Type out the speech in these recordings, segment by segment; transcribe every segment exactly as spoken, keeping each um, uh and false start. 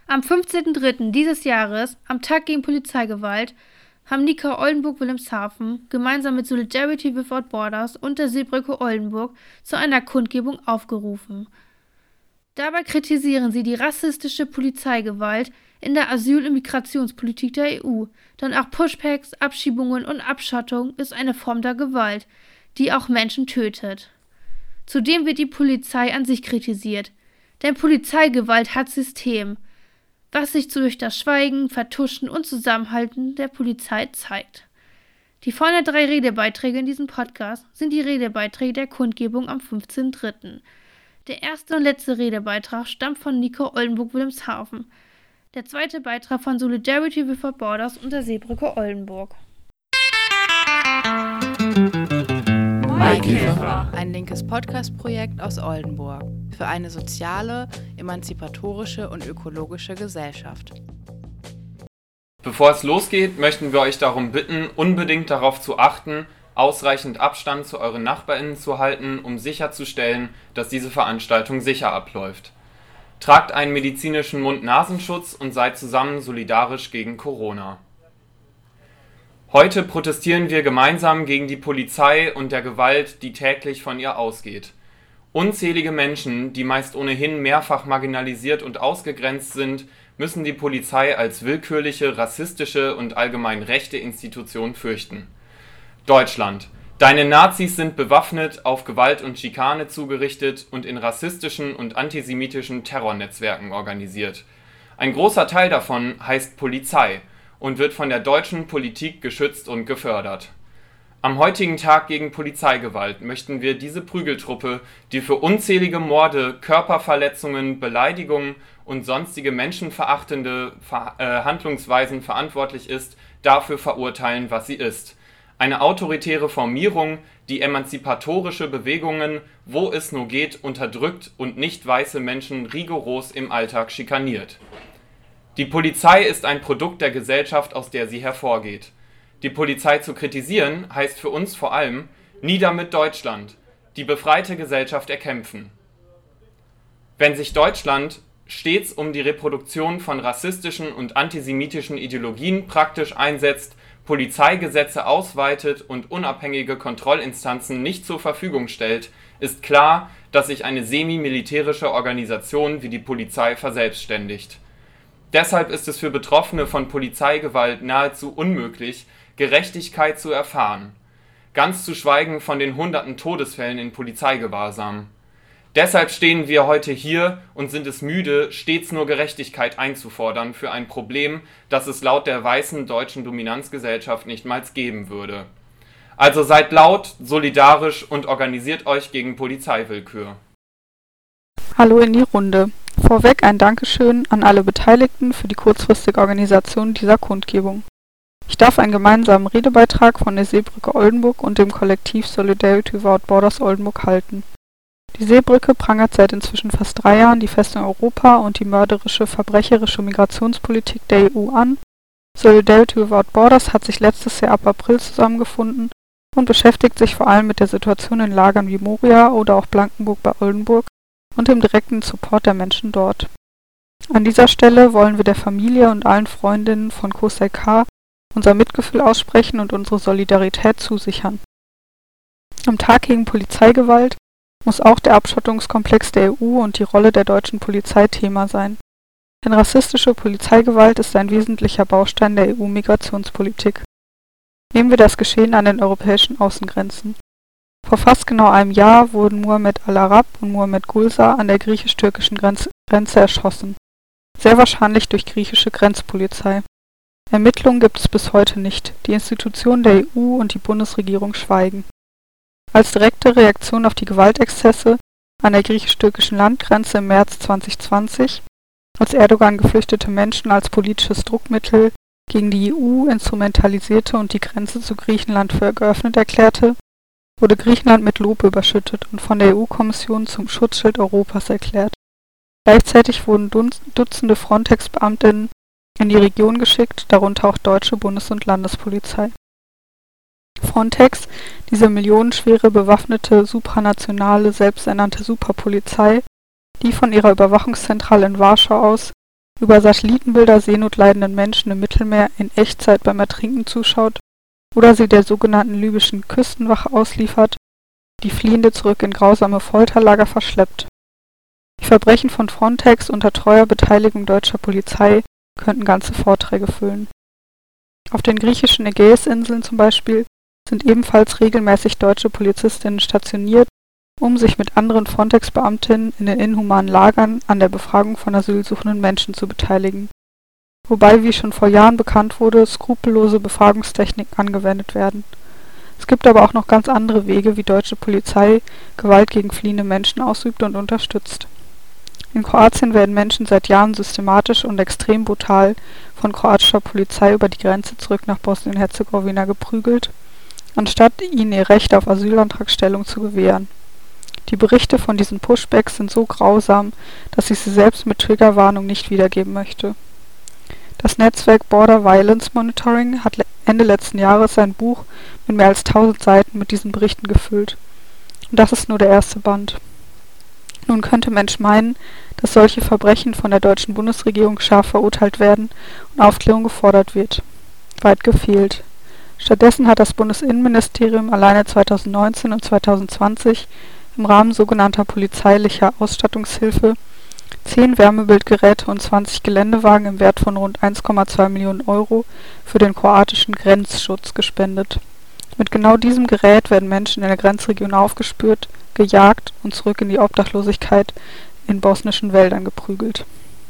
Am fünfzehnten dritten dieses Jahres, am Tag gegen Polizeigewalt, haben Nika Oldenburg-Wilhelmshaven gemeinsam mit Solidarity Without Borders und der Seebrücke Oldenburg zu einer Kundgebung aufgerufen. Dabei kritisieren sie die rassistische Polizeigewalt in der Asyl- und Migrationspolitik der E U, denn auch Pushbacks, Abschiebungen und Abschottung ist eine Form der Gewalt, die auch Menschen tötet. Zudem wird die Polizei an sich kritisiert, denn Polizeigewalt hat System, was sich durch das Schweigen, Vertuschen und Zusammenhalten der Polizei zeigt. Die folgenden drei Redebeiträge in diesem Podcast sind die Redebeiträge der Kundgebung am fünfzehnten dritten Der erste und letzte Redebeitrag stammt von Nika Oldenburg-Wilhelmshaven. Der zweite Beitrag von Solidarity Without Borders und der Seebrücke Oldenburg. Maikäfer, ein linkes Podcast-Projekt aus Oldenburg für eine soziale, emanzipatorische und ökologische Gesellschaft. Bevor es losgeht, möchten wir euch darum bitten, unbedingt darauf zu achten, ausreichend Abstand zu euren NachbarInnen zu halten, um sicherzustellen, dass diese Veranstaltung sicher abläuft. Tragt einen medizinischen Mund-Nasenschutz und seid zusammen solidarisch gegen Corona. Heute protestieren wir gemeinsam gegen die Polizei und der Gewalt, die täglich von ihr ausgeht. Unzählige Menschen, die meist ohnehin mehrfach marginalisiert und ausgegrenzt sind, müssen die Polizei als willkürliche, rassistische und allgemein rechte Institution fürchten. Deutschland. Deine Nazis sind bewaffnet, auf Gewalt und Schikane zugerichtet und in rassistischen und antisemitischen Terrornetzwerken organisiert. Ein großer Teil davon heißt Polizei und wird von der deutschen Politik geschützt und gefördert. Am heutigen Tag gegen Polizeigewalt möchten wir diese Prügeltruppe, die für unzählige Morde, Körperverletzungen, Beleidigungen und sonstige menschenverachtende Ver- äh, Handlungsweisen verantwortlich ist, dafür verurteilen, was sie ist. Eine autoritäre Formierung, die emanzipatorische Bewegungen, wo es nur geht, unterdrückt und nicht weiße Menschen rigoros im Alltag schikaniert. Die Polizei ist ein Produkt der Gesellschaft, aus der sie hervorgeht. Die Polizei zu kritisieren, heißt für uns vor allem, nieder mit Deutschland, die befreite Gesellschaft erkämpfen. Wenn sich Deutschland stets um die Reproduktion von rassistischen und antisemitischen Ideologien praktisch einsetzt, Polizeigesetze ausweitet und unabhängige Kontrollinstanzen nicht zur Verfügung stellt, ist klar, dass sich eine semi-militärische Organisation wie die Polizei verselbstständigt. Deshalb ist es für Betroffene von Polizeigewalt nahezu unmöglich, Gerechtigkeit zu erfahren, ganz zu schweigen von den hunderten Todesfällen in Polizeigewahrsam. Deshalb stehen wir heute hier und sind es müde, stets nur Gerechtigkeit einzufordern für ein Problem, das es laut der weißen deutschen Dominanzgesellschaft nicht mal geben würde. Also seid laut, solidarisch und organisiert euch gegen Polizeiwillkür. Hallo in die Runde. Vorweg ein Dankeschön an alle Beteiligten für die kurzfristige Organisation dieser Kundgebung. Ich darf einen gemeinsamen Redebeitrag von der Seebrücke Oldenburg und dem Kollektiv Solidarity Without Borders Oldenburg halten. Die Seebrücke prangert seit inzwischen fast drei Jahren die Festung Europa und die mörderische, verbrecherische Migrationspolitik der E U an. Solidarity Without Borders hat sich letztes Jahr ab April zusammengefunden und beschäftigt sich vor allem mit der Situation in Lagern wie Moria oder auch Blankenburg bei Oldenburg und dem direkten Support der Menschen dort. An dieser Stelle wollen wir der Familie und allen Freundinnen von Kosei K. unser Mitgefühl aussprechen und unsere Solidarität zusichern. Am Tag gegen Polizeigewalt muss auch der Abschottungskomplex der E U und die Rolle der deutschen Polizei Thema sein. Denn rassistische Polizeigewalt ist ein wesentlicher Baustein der E U-Migrationspolitik. Nehmen wir das Geschehen an den europäischen Außengrenzen. Vor fast genau einem Jahr wurden Muhammed al-Arab und Muhammed Gulsa an der griechisch-türkischen Grenz- Grenze erschossen. Sehr wahrscheinlich durch griechische Grenzpolizei. Ermittlungen gibt es bis heute nicht. Die Institutionen der E U und die Bundesregierung schweigen. Als direkte Reaktion auf die Gewaltexzesse an der griechisch-türkischen Landgrenze im März zwanzig zwanzig, als Erdogan geflüchtete Menschen als politisches Druckmittel gegen die E U instrumentalisierte und die Grenze zu Griechenland für geöffnet erklärte, wurde Griechenland mit Lob überschüttet und von der E U-Kommission zum Schutzschild Europas erklärt. Gleichzeitig wurden Dutzende Frontex-Beamtinnen in die Region geschickt, darunter auch deutsche Bundes- und Landespolizei. Frontex, diese millionenschwere bewaffnete, supranationale, selbsternannte Superpolizei, die von ihrer Überwachungszentrale in Warschau aus über Satellitenbilder seenotleidenden Menschen im Mittelmeer in Echtzeit beim Ertrinken zuschaut oder sie der sogenannten libyschen Küstenwache ausliefert, die Fliehende zurück in grausame Folterlager verschleppt. Die Verbrechen von Frontex unter treuer Beteiligung deutscher Polizei könnten ganze Vorträge füllen. Auf den griechischen Ägäisinseln zum Beispiel sind ebenfalls regelmäßig deutsche Polizistinnen stationiert, um sich mit anderen Frontex-Beamtinnen in den inhumanen Lagern an der Befragung von asylsuchenden Menschen zu beteiligen. Wobei, wie schon vor Jahren bekannt wurde, skrupellose Befragungstechniken angewendet werden. Es gibt aber auch noch ganz andere Wege, wie deutsche Polizei Gewalt gegen fliehende Menschen ausübt und unterstützt. In Kroatien werden Menschen seit Jahren systematisch und extrem brutal von kroatischer Polizei über die Grenze zurück nach Bosnien-Herzegowina geprügelt, anstatt ihnen ihr Recht auf Asylantragstellung zu gewähren. Die Berichte von diesen Pushbacks sind so grausam, dass ich sie selbst mit Triggerwarnung nicht wiedergeben möchte. Das Netzwerk Border Violence Monitoring hat Ende letzten Jahres sein Buch mit mehr als tausend Seiten mit diesen Berichten gefüllt. Und das ist nur der erste Band. Nun könnte Mensch meinen, dass solche Verbrechen von der deutschen Bundesregierung scharf verurteilt werden und Aufklärung gefordert wird. Weit gefehlt. Stattdessen hat das Bundesinnenministerium alleine zweitausendneunzehn und zweitausendzwanzig im Rahmen sogenannter polizeilicher Ausstattungshilfe zehn Wärmebildgeräte und zwanzig Geländewagen im Wert von rund eins Komma zwei Millionen Euro für den kroatischen Grenzschutz gespendet. Mit genau diesem Gerät werden Menschen in der Grenzregion aufgespürt, gejagt und zurück in die Obdachlosigkeit in bosnischen Wäldern geprügelt.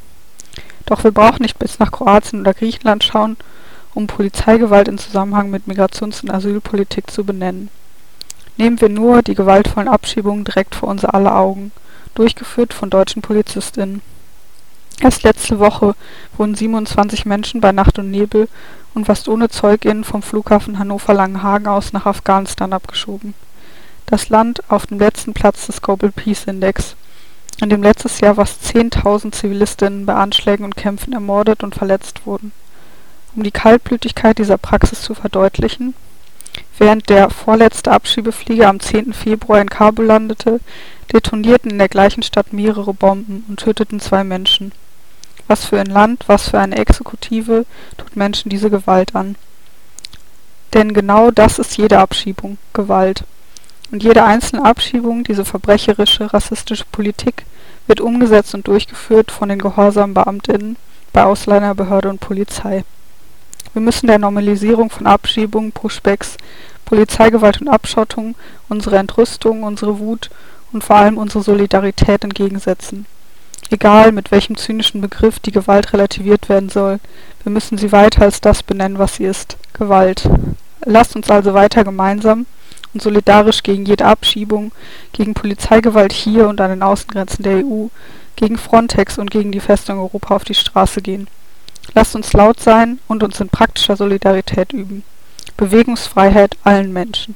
Doch wir brauchen nicht bis nach Kroatien oder Griechenland schauen, um Polizeigewalt in Zusammenhang mit Migrations- und Asylpolitik zu benennen. Nehmen wir nur die gewaltvollen Abschiebungen direkt vor unser aller Augen, durchgeführt von deutschen PolizistInnen. Erst letzte Woche wurden siebenundzwanzig Menschen bei Nacht und Nebel und fast ohne ZeugInnen vom Flughafen Hannover-Langenhagen aus nach Afghanistan abgeschoben. Das Land auf dem letzten Platz des Global Peace Index, in dem letztes Jahr fast zehntausend ZivilistInnen bei Anschlägen und Kämpfen ermordet und verletzt wurden. Um die Kaltblütigkeit dieser Praxis zu verdeutlichen: Während der vorletzte Abschiebeflieger am zehnten Februar in Kabul landete, detonierten in der gleichen Stadt mehrere Bomben und töteten zwei Menschen. Was für ein Land, was für eine Exekutive tut Menschen diese Gewalt an? Denn genau das ist jede Abschiebung, Gewalt. Und jede einzelne Abschiebung, diese verbrecherische, rassistische Politik, wird umgesetzt und durchgeführt von den gehorsamen BeamtInnen bei Ausländerbehörde und Polizei. Wir müssen der Normalisierung von Abschiebungen, Pushbacks, Polizeigewalt und Abschottung unsere Entrüstung, unsere Wut und vor allem unsere Solidarität entgegensetzen. Egal, mit welchem zynischen Begriff die Gewalt relativiert werden soll, wir müssen sie weiter als das benennen, was sie ist: Gewalt. Lasst uns also weiter gemeinsam und solidarisch gegen jede Abschiebung, gegen Polizeigewalt hier und an den Außengrenzen der E U, gegen Frontex und gegen die Festung Europa auf die Straße gehen. Lasst uns laut sein und uns in praktischer Solidarität üben. Bewegungsfreiheit allen Menschen.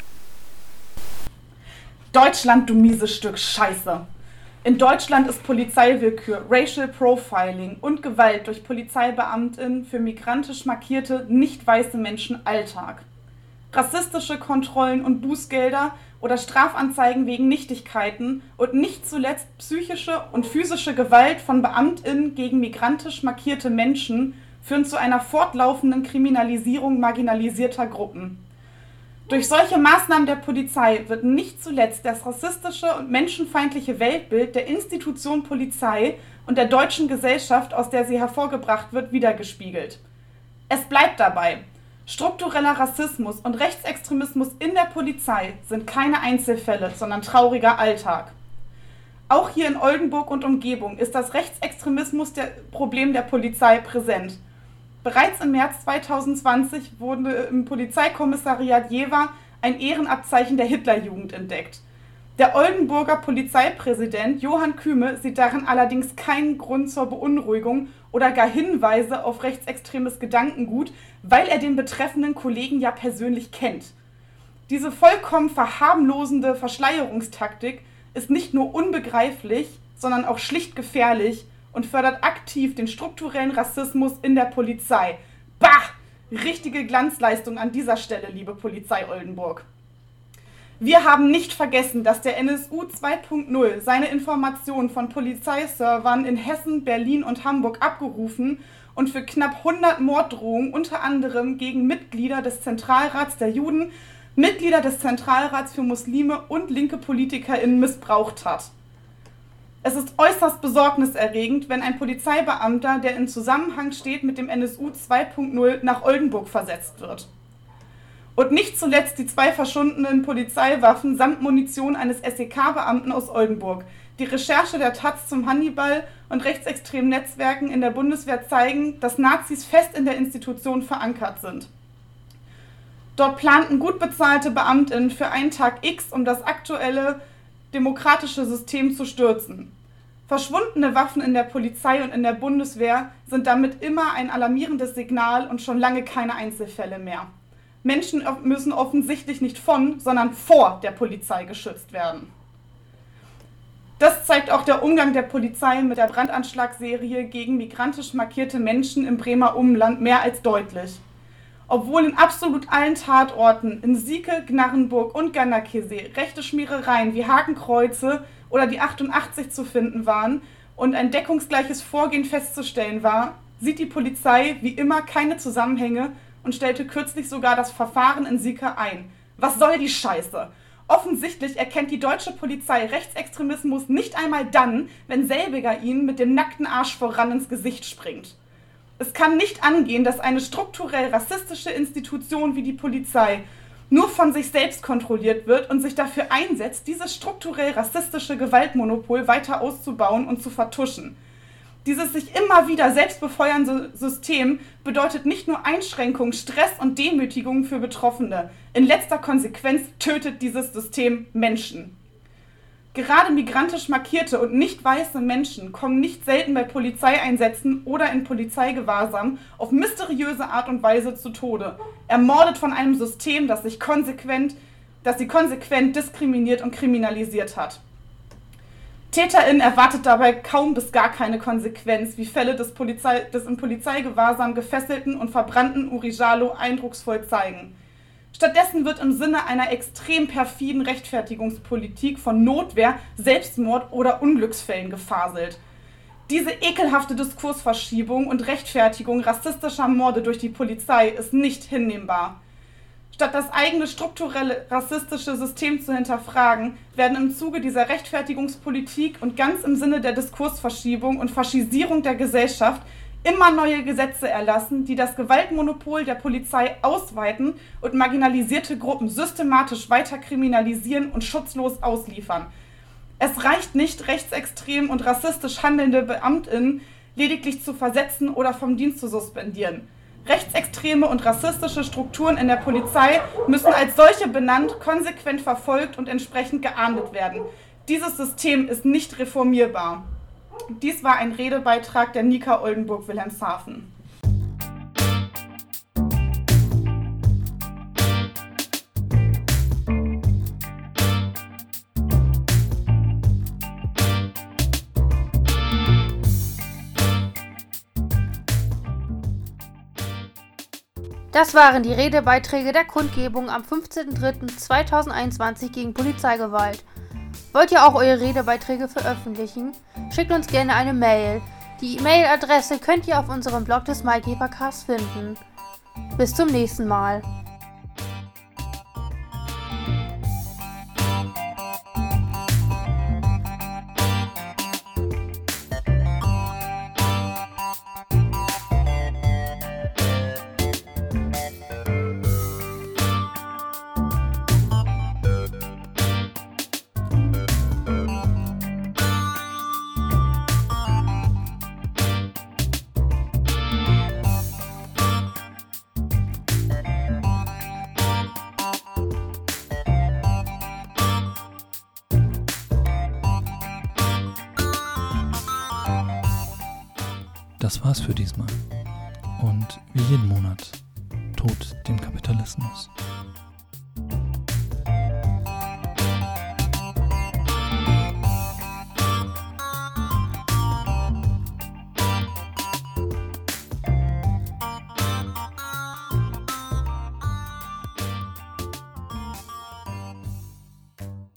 Deutschland, du mieses Stück Scheiße. In Deutschland ist Polizeiwillkür, Racial Profiling und Gewalt durch PolizeibeamtInnen für migrantisch markierte, nicht weiße Menschen Alltag. Rassistische Kontrollen und Bußgelder oder Strafanzeigen wegen Nichtigkeiten und nicht zuletzt psychische und physische Gewalt von BeamtInnen gegen migrantisch markierte Menschen führen zu einer fortlaufenden Kriminalisierung marginalisierter Gruppen. Durch solche Maßnahmen der Polizei wird nicht zuletzt das rassistische und menschenfeindliche Weltbild der Institution Polizei und der deutschen Gesellschaft, aus der sie hervorgebracht wird, widergespiegelt. Es bleibt dabei: Struktureller Rassismus und Rechtsextremismus in der Polizei sind keine Einzelfälle, sondern trauriger Alltag. Auch hier in Oldenburg und Umgebung ist das Rechtsextremismus-Problem der Polizei präsent. Bereits im März zweitausendzwanzig wurde im Polizeikommissariat Jever ein Ehrenabzeichen der Hitlerjugend entdeckt. Der Oldenburger Polizeipräsident Johann Kühme sieht darin allerdings keinen Grund zur Beunruhigung oder gar Hinweise auf rechtsextremes Gedankengut, weil er den betreffenden Kollegen ja persönlich kennt. Diese vollkommen verharmlosende Verschleierungstaktik ist nicht nur unbegreiflich, sondern auch schlicht gefährlich und fördert aktiv den strukturellen Rassismus in der Polizei. Bah! Richtige Glanzleistung an dieser Stelle, liebe Polizei Oldenburg. Wir haben nicht vergessen, dass der N S U zwei Punkt null seine Informationen von Polizeiservern in Hessen, Berlin und Hamburg abgerufen und für knapp hundert Morddrohungen unter anderem gegen Mitglieder des Zentralrats der Juden, Mitglieder des Zentralrats für Muslime und linke PolitikerInnen missbraucht hat. Es ist äußerst besorgniserregend, wenn ein Polizeibeamter, der in Zusammenhang steht mit dem N S U zwei Punkt null, nach Oldenburg versetzt wird. Und nicht zuletzt die zwei verschwundenen Polizeiwaffen samt Munition eines S E K-Beamten aus Oldenburg. Die Recherche der Taz zum Hannibal und rechtsextremen Netzwerken in der Bundeswehr zeigen, dass Nazis fest in der Institution verankert sind. Dort planten gut bezahlte BeamtInnen für einen Tag X, um das aktuelle demokratische System zu stürzen. Verschwundene Waffen in der Polizei und in der Bundeswehr sind damit immer ein alarmierendes Signal und schon lange keine Einzelfälle mehr. Menschen müssen offensichtlich nicht von, sondern vor der Polizei geschützt werden. Das zeigt auch der Umgang der Polizei mit der Brandanschlagsserie gegen migrantisch markierte Menschen im Bremer Umland mehr als deutlich. Obwohl in absolut allen Tatorten in Sieke, Gnarrenburg und Ganderkesee rechte Schmierereien wie Hakenkreuze oder die achtundachtzig zu finden waren und ein deckungsgleiches Vorgehen festzustellen war, sieht die Polizei wie immer keine Zusammenhänge und stellte kürzlich sogar das Verfahren in Sieke ein. Was soll die Scheiße? Offensichtlich erkennt die deutsche Polizei Rechtsextremismus nicht einmal dann, wenn selbiger ihnen mit dem nackten Arsch voran ins Gesicht springt. Es kann nicht angehen, dass eine strukturell rassistische Institution wie die Polizei nur von sich selbst kontrolliert wird und sich dafür einsetzt, dieses strukturell rassistische Gewaltmonopol weiter auszubauen und zu vertuschen. Dieses sich immer wieder selbst befeuernde System bedeutet nicht nur Einschränkung, Stress und Demütigung für Betroffene. In letzter Konsequenz tötet dieses System Menschen. Gerade migrantisch markierte und nicht weiße Menschen kommen nicht selten bei Polizeieinsätzen oder in Polizeigewahrsam auf mysteriöse Art und Weise zu Tode, ermordet von einem System, das sich konsequent, das sie konsequent diskriminiert und kriminalisiert hat. TäterInnen erwartet dabei kaum bis gar keine Konsequenz, wie Fälle des, Polizei, des im Polizeigewahrsam gefesselten und verbrannten Uri Jallo eindrucksvoll zeigen. Stattdessen wird im Sinne einer extrem perfiden Rechtfertigungspolitik von Notwehr, Selbstmord oder Unglücksfällen gefaselt. Diese ekelhafte Diskursverschiebung und Rechtfertigung rassistischer Morde durch die Polizei ist nicht hinnehmbar. Statt das eigene strukturelle rassistische System zu hinterfragen, werden im Zuge dieser Rechtfertigungspolitik und ganz im Sinne der Diskursverschiebung und Faschisierung der Gesellschaft immer neue Gesetze erlassen, die das Gewaltmonopol der Polizei ausweiten und marginalisierte Gruppen systematisch weiter kriminalisieren und schutzlos ausliefern. Es reicht nicht, rechtsextrem und rassistisch handelnde BeamtInnen lediglich zu versetzen oder vom Dienst zu suspendieren. Rechtsextreme und rassistische Strukturen in der Polizei müssen als solche benannt, konsequent verfolgt und entsprechend geahndet werden. Dieses System ist nicht reformierbar. Dies war ein Redebeitrag der Nika Oldenburg-Wilhelmshaven. Das waren die Redebeiträge der Kundgebung am fünfzehnten dritten zweitausendeinundzwanzig gegen Polizeigewalt. Wollt ihr auch eure Redebeiträge veröffentlichen? Schickt uns gerne eine Mail. Die E-Mail-Adresse könnt ihr auf unserem Blog des MyKeepercast finden. Bis zum nächsten Mal. Das war's für diesmal. Und wie jeden Monat, Tod dem Kapitalismus.